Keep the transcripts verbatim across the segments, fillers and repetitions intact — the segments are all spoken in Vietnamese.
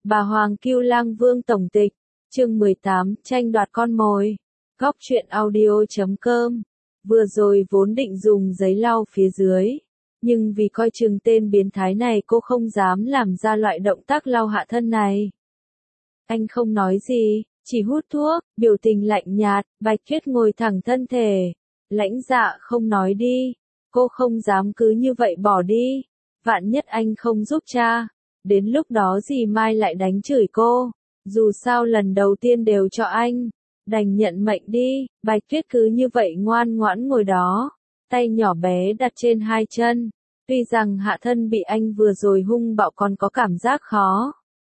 Bà Hoàng Cưu Lang Vương tổng tịch, chương mười tám, tranh đoạt con mồi. Góc truyện audio chấm com. Vừa rồi vốn định dùng giấy lau phía dưới, nhưng vì coi chừng tên biến thái này cô không dám làm ra loại động tác lau hạ thân này. Anh không nói gì, chỉ hút thuốc, biểu tình lạnh nhạt. Bạch Tuyết ngồi thẳng thân thể. Lãnh Dạ không nói đi, cô không dám cứ như vậy bỏ đi. Vạn nhất anh không giúp cha, đến lúc đó dì Mai lại đánh chửi cô. Dù sao lần đầu tiên đều cho anh, đành nhận mệnh đi. Bạch Tuyết cứ như vậy ngoan ngoãn ngồi đó, tay nhỏ bé đặt trên hai chân. Tuy rằng hạ thân bị anh vừa rồi hung bạo còn có cảm giác khó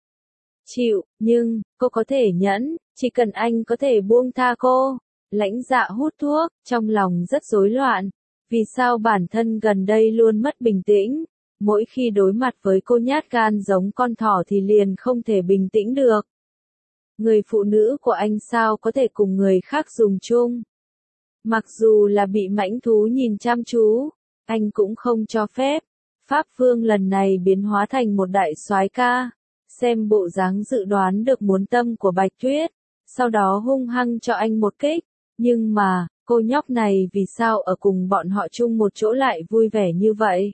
chịu, nhưng cô có thể nhẫn, chỉ cần anh có thể buông tha cô. Lãnh Dạ hút thuốc, trong lòng rất rối loạn. Vì sao bản thân gần đây luôn mất bình tĩnh? Mỗi khi đối mặt với cô nhát gan giống con thỏ thì liền không thể bình tĩnh được. Người phụ nữ của anh sao có thể cùng người khác dùng chung? Mặc dù là bị mãnh thú nhìn chăm chú, anh cũng không cho phép. Pháp Vương lần này biến hóa thành một đại soái ca, xem bộ dáng dự đoán được muốn tâm của Bạch Tuyết, sau đó hung hăng cho anh một kích. Nhưng mà, cô nhóc này vì sao ở cùng bọn họ chung một chỗ lại vui vẻ như vậy?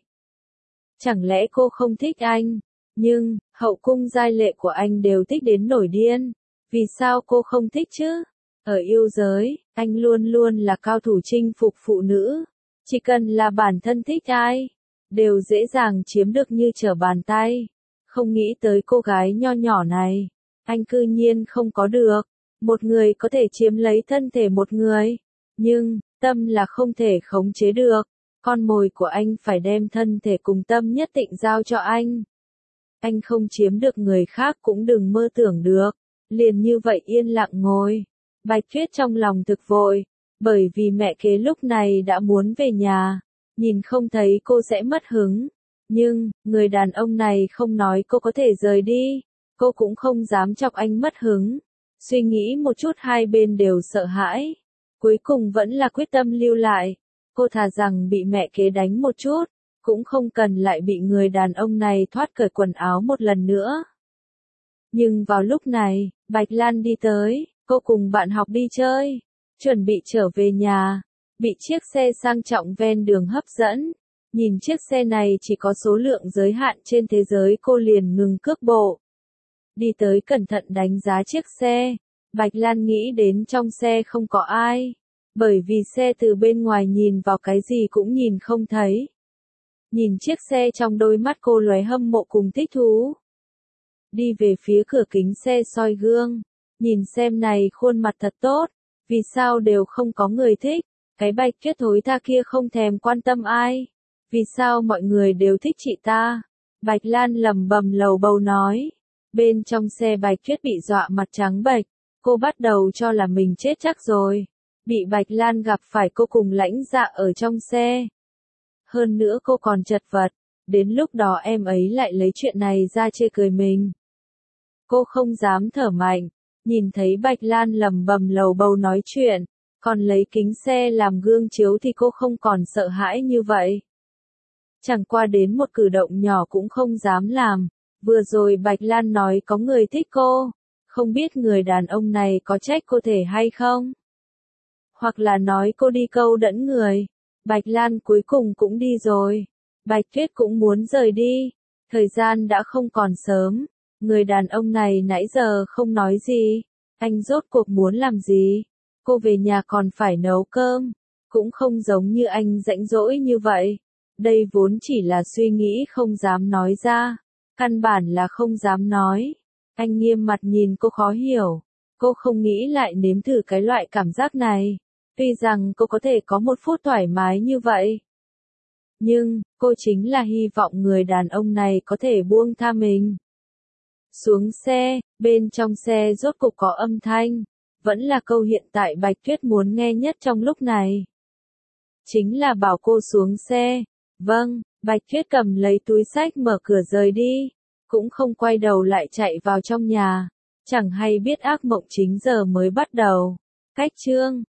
Chẳng lẽ cô không thích anh? Nhưng, hậu cung giai lệ của anh đều thích đến nổi điên. Vì sao cô không thích chứ? Ở yêu giới, anh luôn luôn là cao thủ chinh phục phụ nữ. Chỉ cần là bản thân thích ai, đều dễ dàng chiếm được như trở bàn tay. Không nghĩ tới cô gái nho nhỏ này, anh cư nhiên không có được. Một người có thể chiếm lấy thân thể một người, nhưng, tâm là không thể khống chế được. Con mồi của anh phải đem thân thể cùng tâm nhất định giao cho anh. Anh không chiếm được người khác cũng đừng mơ tưởng được. Liền như vậy yên lặng ngồi. Bạch Tuyết trong lòng thực vội, bởi vì mẹ kế lúc này đã muốn về nhà. Nhìn không thấy cô sẽ mất hứng. Nhưng, người đàn ông này không nói cô có thể rời đi. Cô cũng không dám chọc anh mất hứng. Suy nghĩ một chút hai bên đều sợ hãi. Cuối cùng vẫn là quyết tâm lưu lại. Cô thà rằng bị mẹ kế đánh một chút, cũng không cần lại bị người đàn ông này thoát cởi quần áo một lần nữa. Nhưng vào lúc này, Bạch Lan đi tới, cô cùng bạn học đi chơi, chuẩn bị trở về nhà, bị chiếc xe sang trọng ven đường hấp dẫn. Nhìn chiếc xe này chỉ có số lượng giới hạn trên thế giới cô liền ngừng cước bộ. Đi tới cẩn thận đánh giá chiếc xe, Bạch Lan nghĩ đến trong xe không có ai. Bởi vì xe từ bên ngoài nhìn vào cái gì cũng nhìn không thấy. Nhìn chiếc xe trong đôi mắt cô lóe hâm mộ cùng thích thú. Đi về phía cửa kính xe soi gương. Nhìn xem này khuôn mặt thật tốt. Vì sao đều không có người thích. Cái Bạch Tuyết thối tha kia không thèm quan tâm ai. Vì sao mọi người đều thích chị ta. Bạch Lan lẩm bẩm lầu bầu nói. Bên trong xe Bạch Tuyết bị dọa mặt trắng bệch. Cô bắt đầu cho là mình chết chắc rồi. Bị Bạch Lan gặp phải cô cùng Lãnh Dạ ở trong xe. Hơn nữa cô còn chật vật, đến lúc đó em ấy lại lấy chuyện này ra chê cười mình. Cô không dám thở mạnh, nhìn thấy Bạch Lan lẩm bẩm lầu bầu nói chuyện, còn lấy kính xe làm gương chiếu thì cô không còn sợ hãi như vậy. Chẳng qua đến một cử động nhỏ cũng không dám làm, vừa rồi Bạch Lan nói có người thích cô, không biết người đàn ông này có trách cô thể hay không? Hoặc là nói cô đi câu đẫn người. Bạch Lan cuối cùng cũng đi rồi. Bạch Tuyết cũng muốn rời đi. Thời gian đã không còn sớm. Người đàn ông này nãy giờ không nói gì. Anh rốt cuộc muốn làm gì? Cô về nhà còn phải nấu cơm. Cũng không giống như anh rãnh rỗi như vậy. Đây vốn chỉ là suy nghĩ không dám nói ra. Căn bản là không dám nói. Anh nghiêm mặt nhìn cô khó hiểu. Cô không nghĩ lại nếm thử cái loại cảm giác này. Tuy rằng cô có thể có một phút thoải mái như vậy. Nhưng, cô chính là hy vọng người đàn ông này có thể buông tha mình. Xuống xe, bên trong xe rốt cục có âm thanh. Vẫn là câu hiện tại Bạch Tuyết muốn nghe nhất trong lúc này. Chính là bảo cô xuống xe. Vâng, Bạch Tuyết cầm lấy túi xách mở cửa rời đi. Cũng không quay đầu lại chạy vào trong nhà. Chẳng hay biết ác mộng chính giờ mới bắt đầu. Cách chương